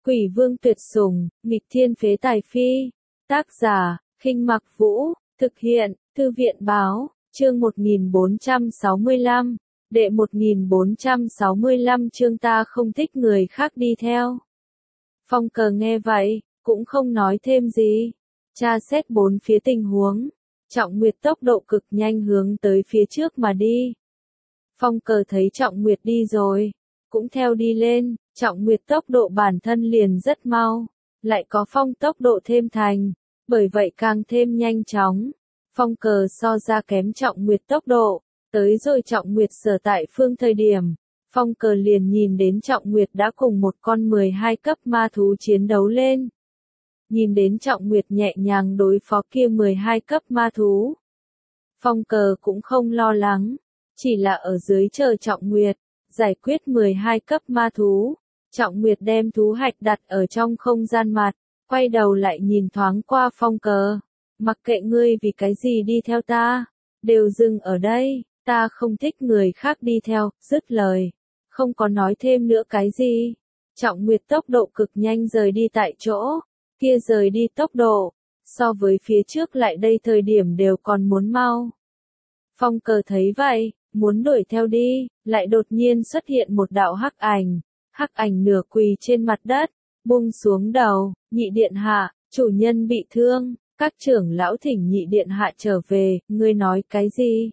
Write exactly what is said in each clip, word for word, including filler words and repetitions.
Quỷ vương tuyệt sủng, nghịch thiên phế tài phi. Tác giả, Khinh Mặc Vũ, thực hiện, Thư viện báo, chương một nghìn bốn trăm sáu mươi lăm, đệ một nghìn bốn trăm sáu mươi lăm chương ta không thích người khác đi theo. Phong Cờ nghe vậy, cũng không nói thêm gì. Tra xét bốn phía tình huống, Trọng Nguyệt tốc độ cực nhanh hướng tới phía trước mà đi. Phong Cờ thấy Trọng Nguyệt đi rồi, cũng theo đi lên. Trọng Nguyệt tốc độ bản thân liền rất mau, lại có Phong tốc độ thêm thành, bởi vậy càng thêm nhanh chóng. Phong Cờ so ra kém Trọng Nguyệt tốc độ, tới rồi Trọng Nguyệt sở tại phương thời điểm, Phong Cờ liền nhìn đến Trọng Nguyệt đã cùng một con mười hai cấp ma thú chiến đấu lên. Nhìn đến Trọng Nguyệt nhẹ nhàng đối phó kia mười hai cấp ma thú, Phong Cờ cũng không lo lắng, chỉ là ở dưới chờ Trọng Nguyệt giải quyết mười hai cấp ma thú. Trọng Nguyệt đem thú hạch đặt ở trong không gian mặt, quay đầu lại nhìn thoáng qua Phong Cờ. Mặc kệ ngươi vì cái gì đi theo ta, đều dừng ở đây, ta không thích người khác đi theo, dứt lời. Không có nói thêm nữa cái gì. Trọng Nguyệt tốc độ cực nhanh rời đi tại chỗ, kia rời đi tốc độ, so với phía trước lại đây thời điểm đều còn muốn mau. Phong Cờ thấy vậy, muốn đuổi theo đi, lại đột nhiên xuất hiện một đạo hắc ảnh. Hắc ảnh nửa quỳ trên mặt đất, buông xuống đầu, nhị điện hạ, chủ nhân bị thương, các trưởng lão thỉnh nhị điện hạ trở về, ngươi nói cái gì?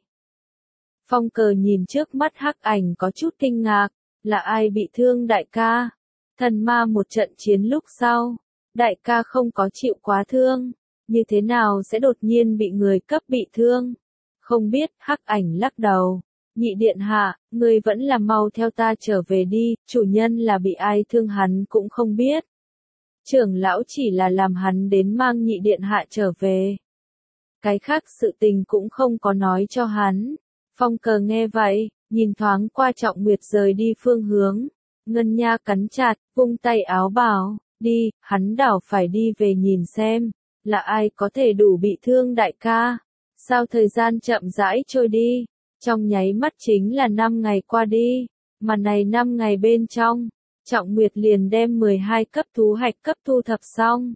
Phong Cờ nhìn trước mắt hắc ảnh có chút kinh ngạc, là ai bị thương đại ca? Thần ma một trận chiến lúc sau, đại ca không có chịu quá thương, như thế nào sẽ đột nhiên bị người cấp bị thương? Không biết, hắc ảnh lắc đầu. Nhị điện hạ, ngươi vẫn là mau theo ta trở về đi, chủ nhân là bị ai thương hắn cũng không biết. Trưởng lão chỉ là làm hắn đến mang nhị điện hạ trở về. Cái khác sự tình cũng không có nói cho hắn. Phong Cờ nghe vậy, nhìn thoáng qua Trọng Nguyệt rời đi phương hướng. Ngân nha cắn chặt, vung tay áo bảo, đi, hắn đảo phải đi về nhìn xem, là ai có thể đủ bị thương đại ca. Sao thời gian chậm rãi trôi đi. Trong nháy mắt chính là năm ngày qua đi, mà này năm ngày bên trong, Trọng Nguyệt liền đem mười hai cấp thú hạch cấp thu thập xong.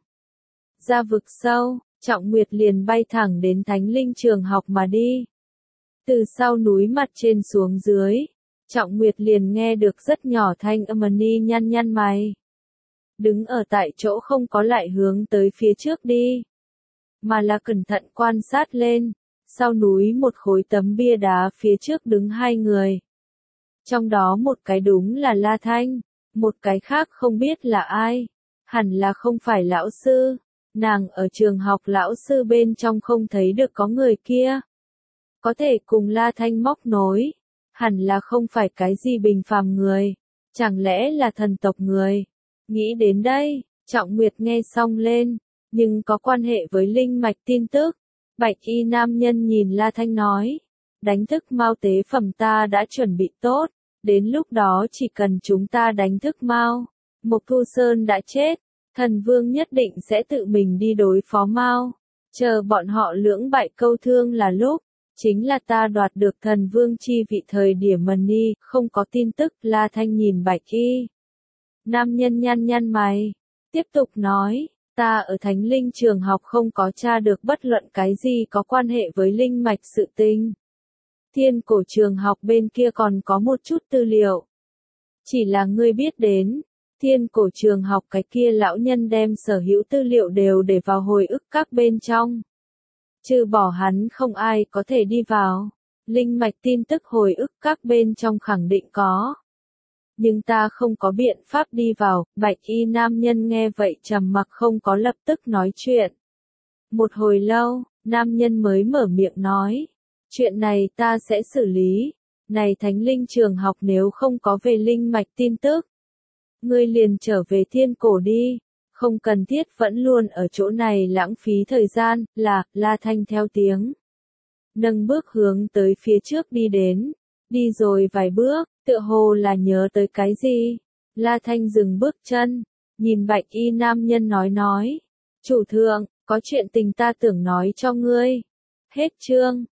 Ra vực sâu, Trọng Nguyệt liền bay thẳng đến Thánh Linh trường học mà đi. Từ sau núi mặt trên xuống dưới, Trọng Nguyệt liền nghe được rất nhỏ thanh âm ni nhăn nhăn mày. Đứng ở tại chỗ không có lại hướng tới phía trước đi, mà là cẩn thận quan sát lên. Sau núi một khối tấm bia đá phía trước đứng hai người. Trong đó một cái đúng là La Thanh, một cái khác không biết là ai. Hẳn là không phải lão sư, nàng ở trường học lão sư bên trong không thấy được có người kia. Có thể cùng La Thanh móc nối, hẳn là không phải cái gì bình phàm người, chẳng lẽ là thần tộc người. Nghĩ đến đây, Trọng Nguyệt nghe xong lên, nhưng có quan hệ với linh mạch tin tức. Bạch y nam nhân nhìn La Thanh nói, đánh thức Mao tế phẩm ta đã chuẩn bị tốt, đến lúc đó chỉ cần chúng ta đánh thức Mao, Mộc Thu Sơn đã chết, thần vương nhất định sẽ tự mình đi đối phó Mao, chờ bọn họ lưỡng bại câu thương là lúc, chính là ta đoạt được thần vương chi vị thời điểm mần ni, không có tin tức. La Thanh nhìn Bạch y nam nhân nhăn nhăn mày, tiếp tục nói. Ta ở Thánh Linh trường học không có tra được bất luận cái gì có quan hệ với linh mạch sự tình. Thiên cổ trường học bên kia còn có một chút tư liệu. Chỉ là ngươi biết đến, thiên cổ trường học cái kia lão nhân đem sở hữu tư liệu đều để vào hồi ức các bên trong. Trừ bỏ hắn không ai có thể đi vào. Linh mạch tin tức hồi ức các bên trong khẳng định có. Nhưng ta không có biện pháp đi vào. Bạch y nam nhân nghe vậy trầm mặc không có lập tức nói chuyện. Một hồi lâu, nam nhân mới mở miệng nói. Chuyện này ta sẽ xử lý. Này Thánh Linh trường học nếu không có về linh mạch tin tức, ngươi liền trở về thiên cổ đi. Không cần thiết vẫn luôn ở chỗ này lãng phí thời gian. Là, La Thanh theo tiếng. Nâng bước hướng tới phía trước đi đến. Đi rồi vài bước, tựa hồ là nhớ tới cái gì. La Thanh dừng bước chân, nhìn Bạch y nam nhân nói nói. Chủ thượng, có chuyện tình ta tưởng nói cho ngươi. Hết chương.